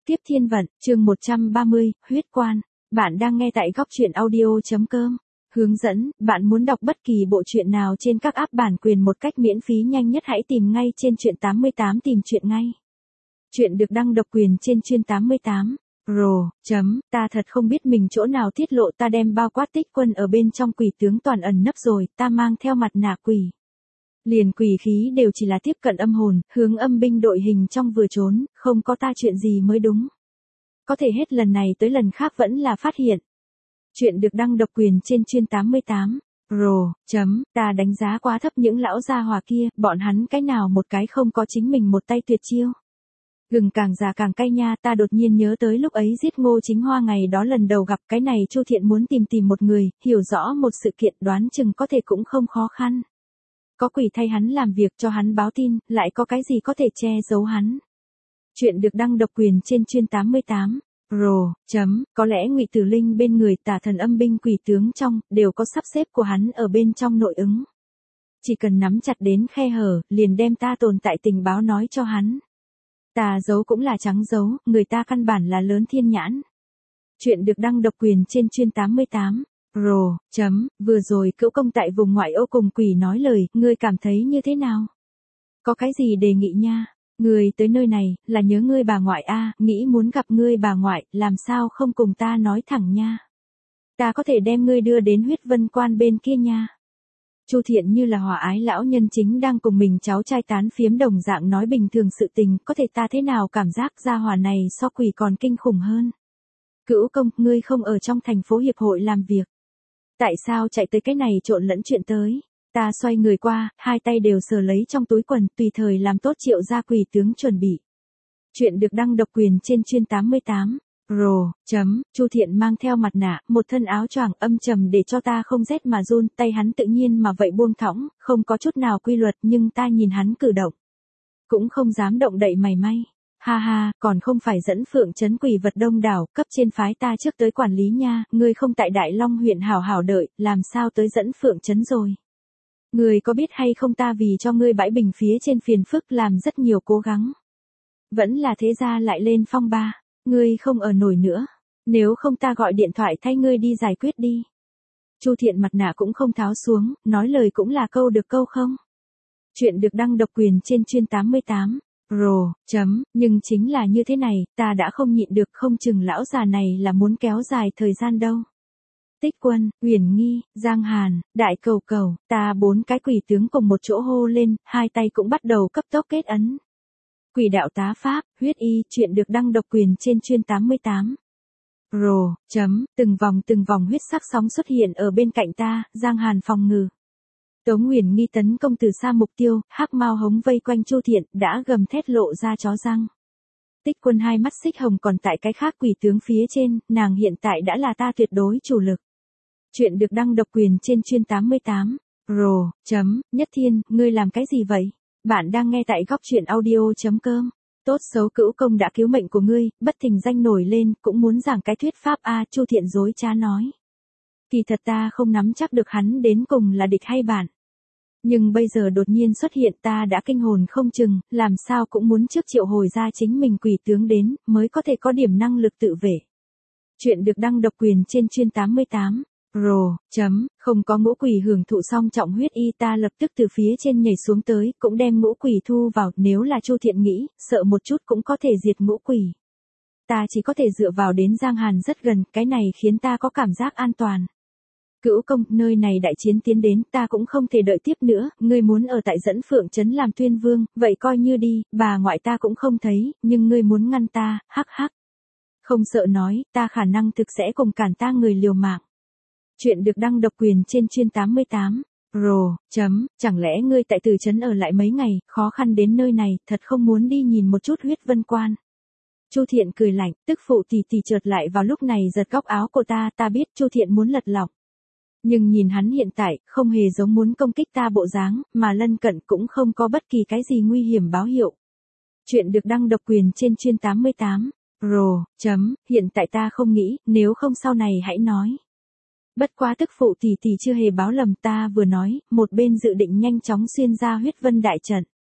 Tiếp thiên vận, chương 130, huyết quan. Bạn đang nghe tại góc truyện audio.com. Hướng dẫn, bạn muốn đọc bất kỳ bộ truyện nào trên các app bản quyền một cách miễn phí nhanh nhất hãy tìm ngay trên truyện 88 tìm truyện ngay. Truyện được đăng độc quyền trên truyện 88. Ta thật không biết mình chỗ nào tiết lộ ta đem bao quát Tích Quân ở bên trong quỷ tướng toàn ẩn nấp rồi, ta mang theo mặt nạ quỷ. Liền quỷ khí đều chỉ là tiếp cận âm hồn, hướng âm binh đội hình trong vừa trốn, không có ta chuyện gì mới đúng. Có thể hết lần này tới lần khác vẫn là phát hiện. Chuyện được đăng độc quyền trên truyện 88. Ta đánh giá quá thấp những lão gia hỏa kia, bọn hắn cái nào một cái không có chính mình một tay tuyệt chiêu. Gừng càng già càng cay nha, ta đột nhiên nhớ tới lúc ấy giết Ngô Chính Hoa ngày đó lần đầu gặp cái này Chu Thiện muốn tìm một người, hiểu rõ một sự kiện đoán chừng có thể cũng không khó khăn. Có quỷ thay hắn làm việc cho hắn báo tin, lại có cái gì có thể che giấu hắn. Chuyện được đăng độc quyền trên truyện 88. Có lẽ Ngụy Tử Linh bên người Tả Thần âm binh quỷ tướng trong, đều có sắp xếp của hắn ở bên trong nội ứng. Chỉ cần nắm chặt đến khe hở, liền đem ta tồn tại tình báo nói cho hắn. Ta giấu cũng là trắng giấu, người ta căn bản là lớn thiên nhãn. Chuyện được đăng độc quyền trên truyện 88. Vừa rồi Cữu Công tại vùng ngoại ô cùng quỷ nói lời, ngươi cảm thấy như thế nào? Có cái gì đề nghị nha? Ngươi tới nơi này, là nhớ ngươi bà ngoại a, nghĩ muốn gặp ngươi bà ngoại, làm sao không cùng ta nói thẳng nha? Ta có thể đem ngươi đưa đến huyết vân quan bên kia nha. Chu Thiện như là hòa ái lão nhân chính đang cùng mình cháu trai tán phiếm đồng dạng nói bình thường sự tình, có thể ta thế nào cảm giác gia hỏa này so quỷ còn kinh khủng hơn. Cữu Công, ngươi không ở trong thành phố hiệp hội làm việc. Tại sao chạy tới cái này trộn lẫn chuyện tới? Ta xoay người qua, hai tay đều sờ lấy trong túi quần, tùy thời làm tốt Triệu gia quỷ tướng chuẩn bị. Chuyện được đăng độc quyền trên truyện 88. Chu Thiện mang theo mặt nạ, một thân áo choàng âm trầm để cho ta không rét mà run, tay hắn tự nhiên mà vậy buông thõng, không có chút nào quy luật nhưng ta nhìn hắn cử động. Cũng không dám động đậy mảy may. Ha, còn không phải dẫn Phượng trấn quỷ vật đông đảo, cấp trên phái ta trước tới quản lý nha, ngươi không tại Đại Long huyện hảo hảo đợi, làm sao tới dẫn Phượng trấn rồi. Ngươi có biết hay không ta vì cho ngươi bãi bình phía trên phiền phức làm rất nhiều cố gắng. Vẫn là thế ra lại lên phong ba, ngươi không ở nổi nữa, nếu không ta gọi điện thoại thay ngươi đi giải quyết đi. Chu Thiện mặt nạ cũng không tháo xuống, nói lời cũng là câu được câu không. Chuyện được đăng độc quyền trên truyện 88. Nhưng chính là như thế này, ta đã không nhịn được, không chừng lão già này là muốn kéo dài thời gian đâu. Tích Quân, Uyển Nghi, Giang Hàn, Đại Cầu Cầu, ta bốn cái quỷ tướng cùng một chỗ hô lên, hai tay cũng bắt đầu cấp tốc kết ấn. Quỷ đạo tá pháp, huyết y, chuyện được đăng độc quyền trên truyện 88. Từng vòng huyết sắc sóng xuất hiện ở bên cạnh ta, Giang Hàn phòng ngự. Tống Uyển Nghi tấn công từ xa mục tiêu, hắc mao hống vây quanh Chu Thiện, đã gầm thét lộ ra chó răng. Tích Quân hai mắt xích hồng còn tại cái khác quỷ tướng phía trên, nàng hiện tại đã là ta tuyệt đối chủ lực. Chuyện được đăng độc quyền trên truyện 88. Nhất Thiên, ngươi làm cái gì vậy? Bạn đang nghe tại góc truyện audio.com. Tốt xấu Cữu Công đã cứu mệnh của ngươi, bất thình danh nổi lên, cũng muốn giảng cái thuyết pháp a, Chu Thiện dối trá nói. Kỳ thật ta không nắm chắc được hắn đến cùng là địch hay bạn. Nhưng bây giờ đột nhiên xuất hiện ta đã kinh hồn không chừng, làm sao cũng muốn trước triệu hồi ra chính mình quỷ tướng đến, mới có thể có điểm năng lực tự vệ. Chuyện được đăng độc quyền trên truyện 88. Không có ngũ quỷ hưởng thụ xong trọng huyết y, ta lập tức từ phía trên nhảy xuống tới, cũng đem ngũ quỷ thu vào, nếu là Chu Thiện nghĩ, sợ một chút cũng có thể diệt ngũ quỷ. Ta chỉ có thể dựa vào đến Giang Hàn rất gần, cái này khiến ta có cảm giác an toàn. Cữu Công, nơi này đại chiến tiến đến, ta cũng không thể đợi tiếp nữa, ngươi muốn ở tại dẫn Phượng trấn làm tuyên vương, vậy coi như đi, bà ngoại ta cũng không thấy, nhưng ngươi muốn ngăn ta, hắc. Không sợ nói, ta khả năng thực sẽ cùng cản ta người liều mạng. Chuyện được đăng độc quyền trên truyện 88. Chẳng lẽ ngươi tại Từ trấn ở lại mấy ngày, khó khăn đến nơi này, thật không muốn đi nhìn một chút huyết vân quan. Chu Thiện cười lạnh, tức phụ tỷ chợt lại vào lúc này giật góc áo của ta biết Chu Thiện muốn lật lọng. Nhưng nhìn hắn hiện tại, không hề giống muốn công kích ta bộ dáng, mà lân cận cũng không có bất kỳ cái gì nguy hiểm báo hiệu. Chuyện được đăng độc quyền trên truyện 88. Hiện tại ta không nghĩ, nếu không sau này hãy nói. Bất quá tức phụ tỷ chưa hề báo lầm, ta vừa nói, một bên dự định nhanh chóng xuyên ra huyết vân đại trận.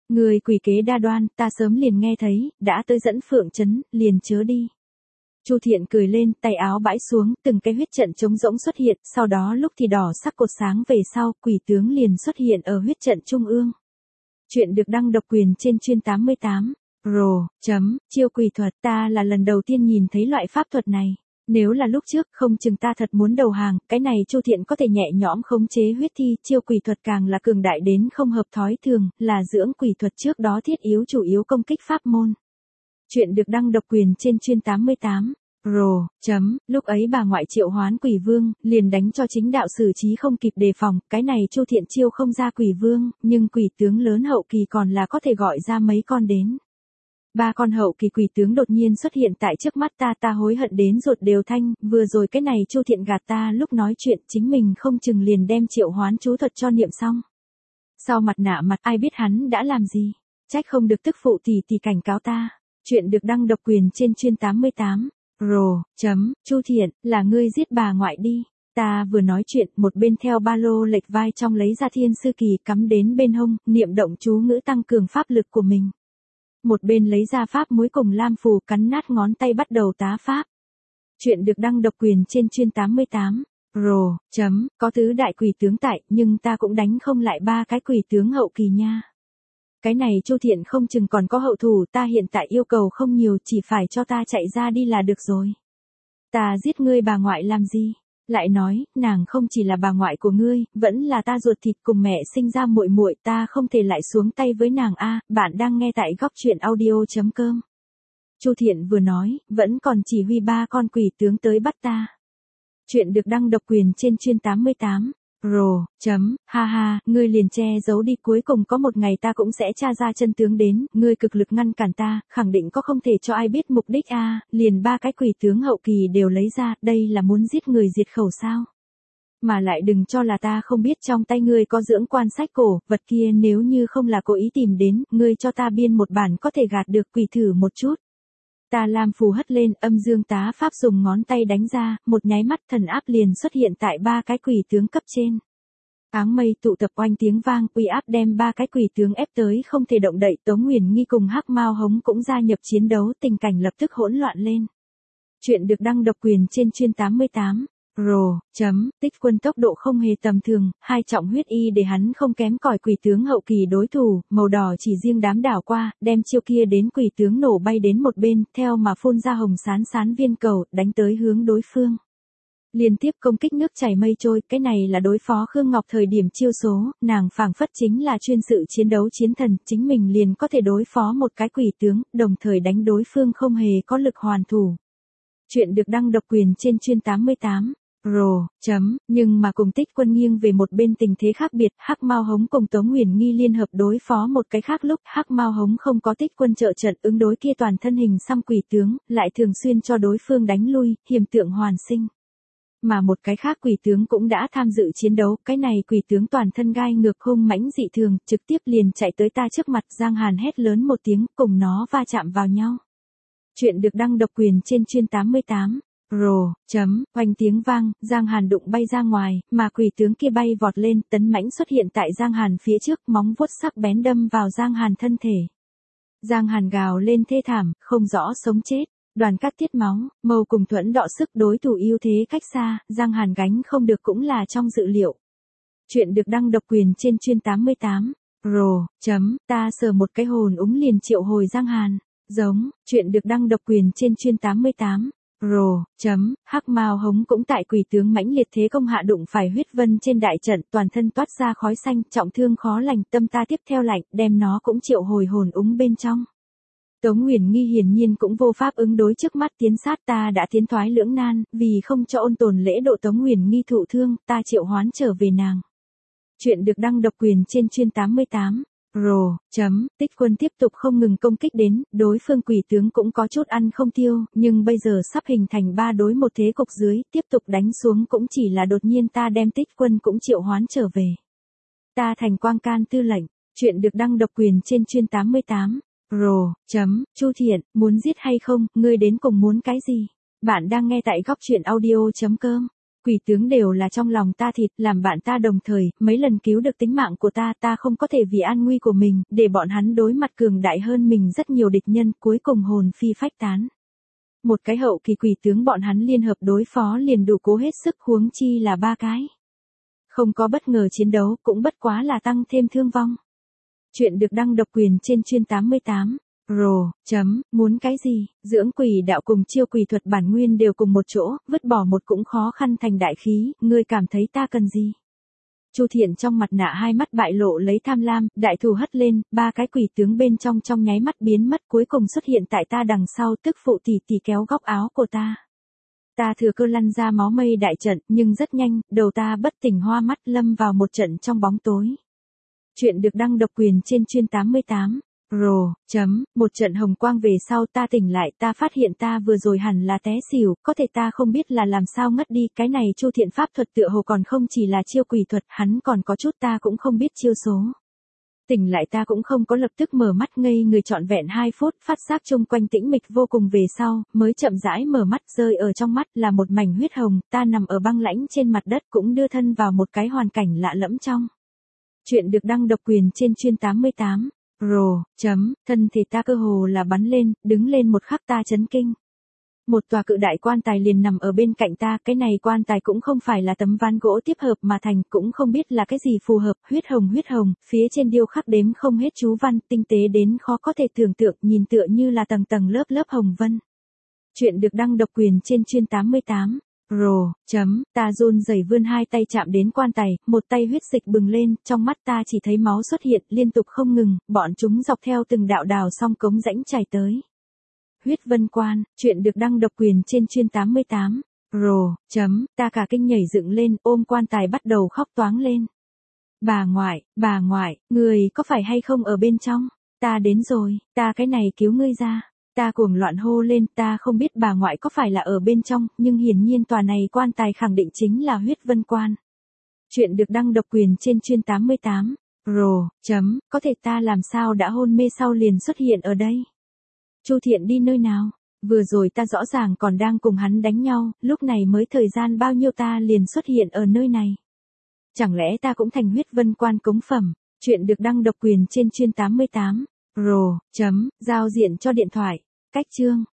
Người quỷ kế đa đoan, ta sớm liền nghe thấy, đã tới dẫn phượng trấn, liền chớ đi. Chu Thiện cười lên, tay áo bãi xuống, từng cái huyết trận trống rỗng xuất hiện, sau đó lúc thì đỏ sắc cột sáng về sau, quỷ tướng liền xuất hiện ở huyết trận trung ương. Chuyện được đăng độc quyền trên chuyên 88. Chiêu quỷ thuật, ta là lần đầu tiên nhìn thấy loại pháp thuật này. Nếu là lúc trước, không chừng ta thật muốn đầu hàng, cái này Chu Thiện có thể nhẹ nhõm khống chế huyết thi, chiêu quỷ thuật càng là cường đại đến không hợp thói thường, là dưỡng quỷ thuật trước đó thiết yếu chủ yếu công kích pháp môn. Chuyện được đăng độc quyền trên chuyên 88. Lúc ấy bà ngoại triệu hoán quỷ vương, liền đánh cho chính đạo xử trí không kịp đề phòng, cái này Chu Thiện chiêu không ra quỷ vương, nhưng quỷ tướng lớn hậu kỳ còn là có thể gọi ra mấy con đến. 3 con hậu kỳ quỷ tướng đột nhiên xuất hiện tại trước mắt ta hối hận đến ruột đều thanh, vừa rồi cái này Chu Thiện gạt ta lúc nói chuyện chính mình không chừng liền đem triệu hoán chú thuật cho niệm xong. Sau mặt nạ mặt ai biết hắn đã làm gì, trách không được tức phụ tỷ cảnh cáo ta. Chuyện được đăng độc quyền trên chuyên 88. Chu Thiện, là ngươi giết bà ngoại đi. Ta vừa nói chuyện, một bên theo ba lô lệch vai trong lấy ra thiên sư kỳ cắm đến bên hông, niệm động chú ngữ tăng cường pháp lực của mình. Một bên lấy ra pháp muối cùng lam phù cắn nát ngón tay bắt đầu tá pháp. Chuyện được đăng độc quyền trên chuyên 88. Có tứ đại quỷ tướng tại, nhưng ta cũng đánh không lại 3 cái quỷ tướng hậu kỳ nha. Cái này Chu Thiện không chừng còn có hậu thủ, ta hiện tại yêu cầu không nhiều, chỉ phải cho ta chạy ra đi là được rồi. Ta giết ngươi bà ngoại làm gì? Lại nói, nàng không chỉ là bà ngoại của ngươi, vẫn là ta ruột thịt cùng mẹ sinh ra muội muội, ta không thể lại xuống tay với nàng a. Bạn đang nghe tại góc truyện audio.com. Chu Thiện vừa nói, vẫn còn chỉ huy 3 con quỷ tướng tới bắt ta. Chuyện được đăng độc quyền trên chuyên 88. Ngươi liền che giấu đi, cuối cùng có một ngày ta cũng sẽ tra ra chân tướng đến, ngươi cực lực ngăn cản ta, khẳng định có không thể cho ai biết mục đích a. Liền 3 cái quỷ tướng hậu kỳ đều lấy ra, đây là muốn giết người diệt khẩu sao? Mà lại đừng cho là ta không biết trong tay ngươi có dưỡng quan sách cổ, vật kia nếu như không là cố ý tìm đến, ngươi cho ta biên một bản có thể gạt được quỷ thử một chút. Ta lam phù hất lên, âm dương tá pháp dùng ngón tay đánh ra, một nháy mắt thần áp liền xuất hiện tại 3 cái quỷ tướng cấp trên. Áng mây tụ tập oanh tiếng vang, uy áp đem 3 cái quỷ tướng ép tới không thể động đậy, Tống Nguyền Nghi cùng Hắc Mao Hống cũng gia nhập chiến đấu, tình cảnh lập tức hỗn loạn lên. Chuyện được đăng độc quyền trên chuyên 88. Tích Quân tốc độ không hề tầm thường, 2 trọng huyết y để hắn không kém cỏi quỷ tướng hậu kỳ đối thủ, màu đỏ chỉ riêng đám đảo qua, đem chiêu kia đến quỷ tướng nổ bay đến một bên, theo mà phun ra hồng sán viên cầu, đánh tới hướng đối phương. Liên tiếp công kích nước chảy mây trôi, cái này là đối phó Khương Ngọc thời điểm chiêu số, nàng phảng phất chính là chuyên sự chiến đấu chiến thần, chính mình liền có thể đối phó một cái quỷ tướng, đồng thời đánh đối phương không hề có lực hoàn thủ. Chuyện được đăng độc quyền trên chuyên 88. Nhưng mà cùng Tích Quân nghiêng về một bên tình thế khác biệt, Hắc Mao Hống cùng Tống Nguyền Nghi liên hợp đối phó một cái khác lúc, Hắc Mao Hống không có Tích Quân trợ trận ứng đối kia toàn thân hình xăm quỷ tướng, lại thường xuyên cho đối phương đánh lui, hiểm tượng hoàn sinh. Mà một cái khác quỷ tướng cũng đã tham dự chiến đấu, cái này quỷ tướng toàn thân gai ngược hung mãnh dị thường, trực tiếp liền chạy tới ta trước mặt, Giang Hàn hét lớn một tiếng, cùng nó va chạm vào nhau. Chuyện được đăng độc quyền trên chuyên 88. Oanh tiếng vang, Giang Hàn đụng bay ra ngoài, mà quỷ tướng kia bay vọt lên, tấn mãnh xuất hiện tại Giang Hàn phía trước, móng vuốt sắc bén đâm vào Giang Hàn thân thể. Giang Hàn gào lên thê thảm, không rõ sống chết. Đoàn cắt tiết máu, mâu cùng thuẫn đọ sức đối thủ ưu thế cách xa, Giang Hàn gánh không được cũng là trong dự liệu. Chuyện được đăng độc quyền trên chuyên 88. Ta sờ một cái hồn úng liền triệu hồi Giang Hàn. Chuyện được đăng độc quyền trên chuyên 88. Hắc Mao Hống cũng tại quỷ tướng mãnh liệt thế công hạ đụng phải huyết vân trên đại trận, toàn thân toát ra khói xanh, trọng thương khó lành, tâm ta tiếp theo lạnh, đem nó cũng triệu hồi hồn úng bên trong. Tống Nguyền Nghi hiển nhiên cũng vô pháp ứng đối trước mắt tiến sát, ta đã tiến thoái lưỡng nan, vì không cho ôn tồn lễ độ Tống Nguyền Nghi thụ thương, ta triệu hoán trở về nàng. Chuyện được đăng độc quyền trên chuyên 88. Tích Quân tiếp tục không ngừng công kích đến, đối phương quỷ tướng cũng có chút ăn không tiêu, nhưng bây giờ sắp hình thành 3 đối 1 thế cục dưới, tiếp tục đánh xuống cũng chỉ là đột nhiên ta đem Tích Quân cũng triệu hoán trở về. Ta thành Quang Can tư lệnh. Chuyện được đăng độc quyền trên chuyên 88. Chu Thiện, muốn giết hay không, ngươi đến cùng muốn cái gì? Bạn đang nghe tại góc truyện audio.com. Quỷ tướng đều là trong lòng ta thịt, làm bạn ta đồng thời, mấy lần cứu được tính mạng của ta, ta không có thể vì an nguy của mình, để bọn hắn đối mặt cường đại hơn mình rất nhiều địch nhân, cuối cùng hồn phi phách tán. Một cái hậu kỳ quỷ tướng bọn hắn liên hợp đối phó liền đủ cố hết sức, huống chi là 3 cái. Không có bất ngờ chiến đấu, cũng bất quá là tăng thêm thương vong. Chuyện được đăng độc quyền trên chuyên 88. Muốn cái gì? Dưỡng quỷ đạo cùng chiêu quỷ thuật bản nguyên đều cùng một chỗ, vứt bỏ một cũng khó khăn thành đại khí, ngươi cảm thấy ta cần gì? Chu Thiện trong mặt nạ hai mắt bại lộ lấy tham lam, đại thù hất lên, 3 cái quỷ tướng bên trong nháy mắt biến mất, cuối cùng xuất hiện tại ta đằng sau, tức phụ tỷ tỷ kéo góc áo của ta. Ta thừa cơ lăn ra máu mây đại trận, nhưng rất nhanh, đầu ta bất tỉnh hoa mắt lâm vào một trận trong bóng tối. Chuyện được đăng độc quyền trên chuyên 88. Một trận hồng quang về sau ta tỉnh lại, ta phát hiện ta vừa rồi hẳn là té xỉu, có thể ta không biết là làm sao ngất đi, cái này Chu Thiện pháp thuật tựa hồ còn không chỉ là chiêu quỷ thuật, hắn còn có chút ta cũng không biết chiêu số. Tỉnh lại ta cũng không có lập tức mở mắt, ngây người trọn vẹn 2 phút, phát giác chung quanh tĩnh mịch vô cùng về sau, mới chậm rãi mở mắt, rơi ở trong mắt là một mảnh huyết hồng, ta nằm ở băng lãnh trên mặt đất cũng đưa thân vào một cái hoàn cảnh lạ lẫm trong. Chuyện được đăng độc quyền trên chuyên 88. Thân thể ta cơ hồ là bắn lên, đứng lên một khắc ta chấn kinh. Một tòa cự đại quan tài liền nằm ở bên cạnh ta, cái này quan tài cũng không phải là tấm ván gỗ tiếp hợp mà thành, cũng không biết là cái gì phù hợp, huyết hồng, phía trên điêu khắc đếm không hết chú văn, tinh tế đến khó có thể tưởng tượng, nhìn tựa như là tầng tầng lớp hồng vân. Chuyện được đăng độc quyền trên chuyên 88. Ta run rẩy vươn 2 tay chạm đến quan tài, một tay huyết dịch bừng lên, trong mắt ta chỉ thấy máu xuất hiện liên tục không ngừng, bọn chúng dọc theo từng đạo đào song cống rãnh chảy tới. Huyết vân quan, chuyện được đăng độc quyền trên chuyên 88. Ta cả kinh nhảy dựng lên, ôm quan tài bắt đầu khóc toáng lên. Bà ngoại, người có phải hay không ở bên trong? Ta đến rồi, ta cái này cứu ngươi ra. Ta cuồng loạn hô lên, ta không biết bà ngoại có phải là ở bên trong, nhưng hiển nhiên tòa này quan tài khẳng định chính là huyết vân quan. Chuyện được đăng độc quyền trên chuyên 88. Có thể ta làm sao đã hôn mê sau liền xuất hiện ở đây? Chu Thiện đi nơi nào? Vừa rồi ta rõ ràng còn đang cùng hắn đánh nhau, lúc này mới thời gian bao nhiêu ta liền xuất hiện ở nơi này. Chẳng lẽ ta cũng thành huyết vân quan cống phẩm? Chuyện được đăng độc quyền trên chuyên 88. Giao diện cho điện thoại. Cách chương.